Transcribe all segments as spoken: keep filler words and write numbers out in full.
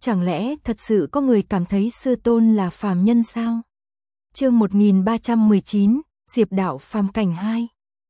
Chẳng lẽ thật sự có người cảm thấy sư tôn là phàm nhân sao? Chương một nghìn ba trăm mười chín, Diệp đạo phàm cảnh hai.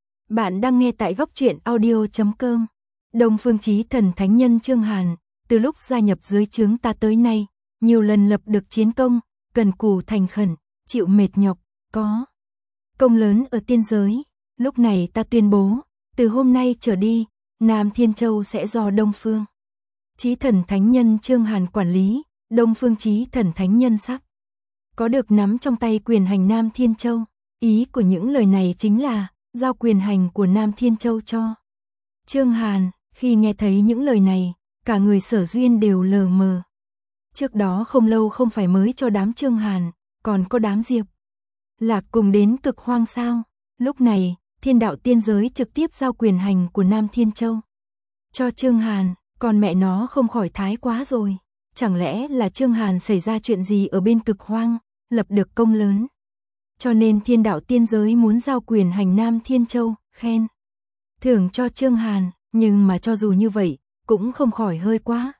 Bạn đang nghe tại góc truyện audio chấm com. Đông Phương Chí Thần Thánh Nhân Chương Hàn, từ lúc gia nhập dưới trướng ta tới nay, nhiều lần lập được chiến công, cần cù thành khẩn, chịu mệt nhọc, có công lớn ở tiên giới. Lúc này ta tuyên bố, từ hôm nay trở đi, Nam Thiên Châu sẽ do Đông Phương Chí Thần Thánh Nhân Chương Hàn quản lý. Đông Phương Chí Thần Thánh Nhân sắp có được nắm trong tay quyền hành Nam Thiên Châu. Ý của những lời này chính là giao quyền hành của Nam Thiên Châu cho Chương Hàn. Khi nghe thấy những lời này, cả người Sở Duyên đều lờ mờ. Trước đó không lâu không phải mới cho đám Chương Hàn, còn có đám Diệp Lạc cùng đến Cực Hoang sao? Lúc này, Thiên Đạo tiên giới trực tiếp giao quyền hành của Nam Thiên Châu cho Chương Hàn, còn mẹ nó không khỏi thái quá rồi. Chẳng lẽ là Chương Hàn xảy ra chuyện gì ở bên Cực Hoang, lập được công lớn, cho nên Thiên Đạo tiên giới muốn giao quyền hành Nam Thiên Châu, khen thưởng cho Chương Hàn. Nhưng mà cho dù như vậy, cũng không khỏi hơi quá.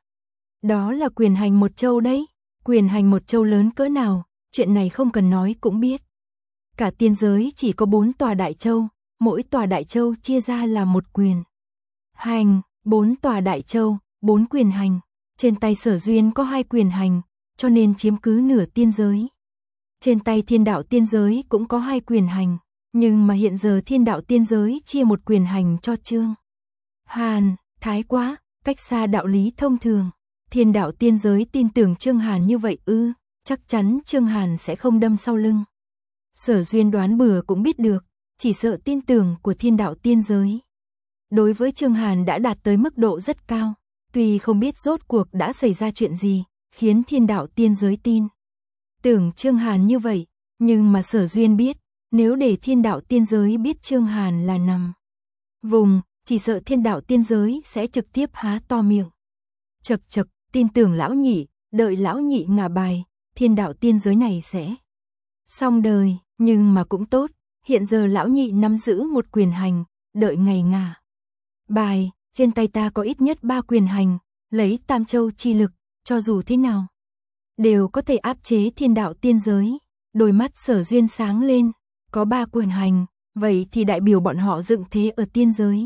Đó là quyền hành một châu đấy. Quyền hành một châu lớn cỡ nào, chuyện này không cần nói cũng biết. Cả tiên giới chỉ có bốn tòa đại châu, mỗi tòa đại châu chia ra là một quyền hành. Bốn tòa đại châu, bốn quyền hành. Trên tay Sở Duyên có hai quyền hành, cho nên chiếm cứ nửa tiên giới. Trên tay Thiên Đạo tiên giới cũng có hai quyền hành, nhưng mà hiện giờ Thiên Đạo tiên giới chia một quyền hành cho Chương Hàn, thái quá, cách xa đạo lý thông thường. Thiên Đạo tiên giới tin tưởng Chương Hàn như vậy ư? Chắc chắn Chương Hàn sẽ không đâm sau lưng. Sở Duyên đoán bừa cũng biết được, chỉ sợ tin tưởng của Thiên Đạo tiên giới đối với Chương Hàn đã đạt tới mức độ rất cao. Tuy không biết rốt cuộc đã xảy ra chuyện gì, khiến Thiên Đạo tiên giới tin tưởng Chương Hàn như vậy, nhưng mà Sở Duyên biết, nếu để Thiên Đạo tiên giới biết Chương Hàn là nằm vùng, chỉ sợ Thiên Đạo tiên giới sẽ trực tiếp há to miệng. Chật chật, tin tưởng lão nhị, đợi lão nhị ngả bài, Thiên Đạo tiên giới này sẽ xong đời. Nhưng mà cũng tốt, hiện giờ lão nhị nắm giữ một quyền hành, đợi ngày ngả bài, trên tay ta có ít nhất ba quyền hành, lấy Tam Châu chi lực, cho dù thế nào đều có thể áp chế Thiên Đạo tiên giới. Đôi mắt Sở Duyên sáng lên, có ba quyền hành, vậy thì đại biểu bọn họ dựng thế ở tiên giới.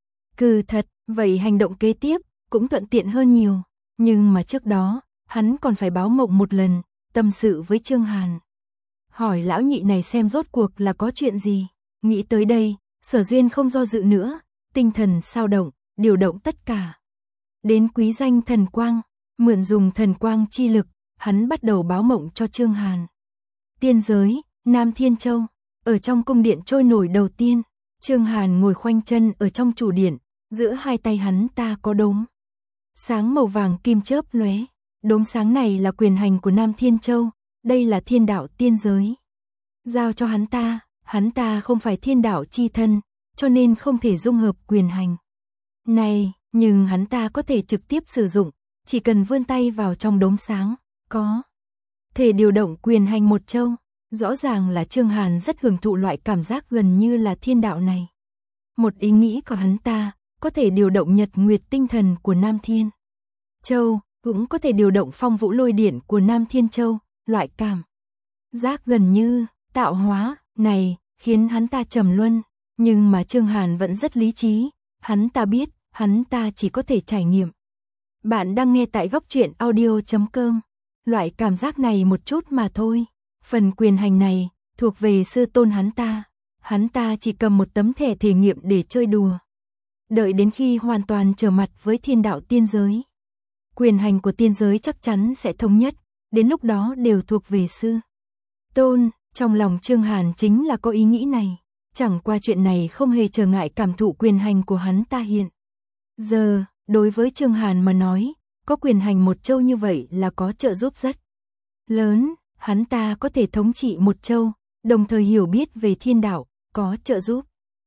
Cừ thật, vậy hành động kế tiếp cũng thuận tiện hơn nhiều. Nhưng mà trước đó, hắn còn phải báo mộng một lần, tâm sự với Chương Hàn. Hỏi lão nhị này xem rốt cuộc là có chuyện gì. Nghĩ tới đây, Sở Duyên không do dự nữa, tinh thần sao động, điều động tất cả đến quý danh thần quang, mượn dùng thần quang chi lực, hắn bắt đầu báo mộng cho Chương Hàn. Tiên giới, Nam Thiên Châu, ở trong cung điện trôi nổi đầu tiên, Chương Hàn ngồi khoanh chân ở trong chủ điện, giữa hai tay hắn ta có đốm sáng màu vàng kim chớp lóe. Đốm sáng này là quyền hành của Nam Thiên Châu, đây là Thiên Đạo tiên giới giao cho hắn ta. Hắn ta không phải Thiên Đạo chi thân, cho nên không thể dung hợp quyền hành này, nhưng hắn ta có thể trực tiếp sử dụng, chỉ cần vươn tay vào trong đốm sáng, có thể điều động quyền hành một châu. Rõ ràng là Chương Hàn rất hưởng thụ loại cảm giác gần như là thiên đạo này. Một ý nghĩ của hắn ta, có thể điều động nhật nguyệt tinh thần của Nam Thiên Châu, cũng có thể điều động phong vũ lôi điện của Nam Thiên Châu. Loại cảm giác gần như tạo hóa này khiến hắn ta trầm luân, nhưng mà Chương Hàn vẫn rất lý trí. Hắn ta biết, hắn ta chỉ có thể trải nghiệm. Bạn đang nghe tại góc truyện audio chấm com. Loại cảm giác này một chút mà thôi. Phần quyền hành này thuộc về sư tôn hắn ta. Hắn ta chỉ cầm một tấm thẻ thể nghiệm để chơi đùa. Đợi đến khi hoàn toàn trở mặt với Thiên Đạo tiên giới, quyền hành của tiên giới chắc chắn sẽ thống nhất, đến lúc đó đều thuộc về sư tôn. Trong lòng Chương Hàn chính là có ý nghĩ này. Chẳng qua chuyện này không hề trở ngại cảm thụ quyền hành của hắn ta hiện giờ. Đối với Chương Hàn mà nói, có quyền hành một châu như vậy là có trợ giúp rất lớn. Hắn ta có thể thống trị một châu, đồng thời hiểu biết về thiên đạo, có trợ giúp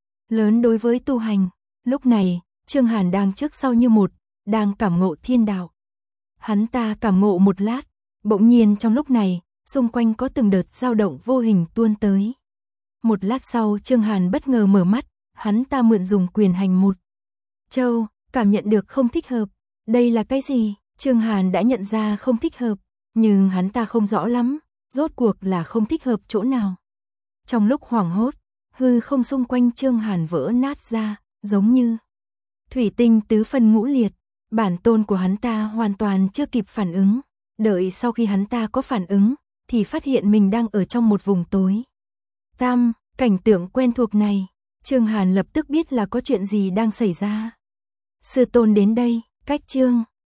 lớn đối với tu hành. Lúc này, Chương Hàn đang trước sau như một, đang cảm ngộ thiên đạo. Hắn ta cảm ngộ một lát, bỗng nhiên trong lúc này, xung quanh có từng đợt dao động vô hình tuôn tới. Một lát sau Chương Hàn bất ngờ mở mắt, hắn ta mượn dùng quyền hành một châu, cảm nhận được không thích hợp. Đây là cái gì? Trương Hàn đã nhận ra không thích hợp, nhưng hắn ta không rõ lắm, rốt cuộc là không thích hợp chỗ nào. Trong lúc hoảng hốt, hư không xung quanh Trương Hàn vỡ nát ra, giống như thủy tinh tứ phân ngũ liệt. Bản tôn của hắn ta hoàn toàn chưa kịp phản ứng, đợi sau khi hắn ta có phản ứng, thì phát hiện mình đang ở trong một vùng tối tăm. Cảnh tượng quen thuộc này, Trương Hàn lập tức biết là có chuyện gì đang xảy ra. Sư tôn đến đây, cách Trương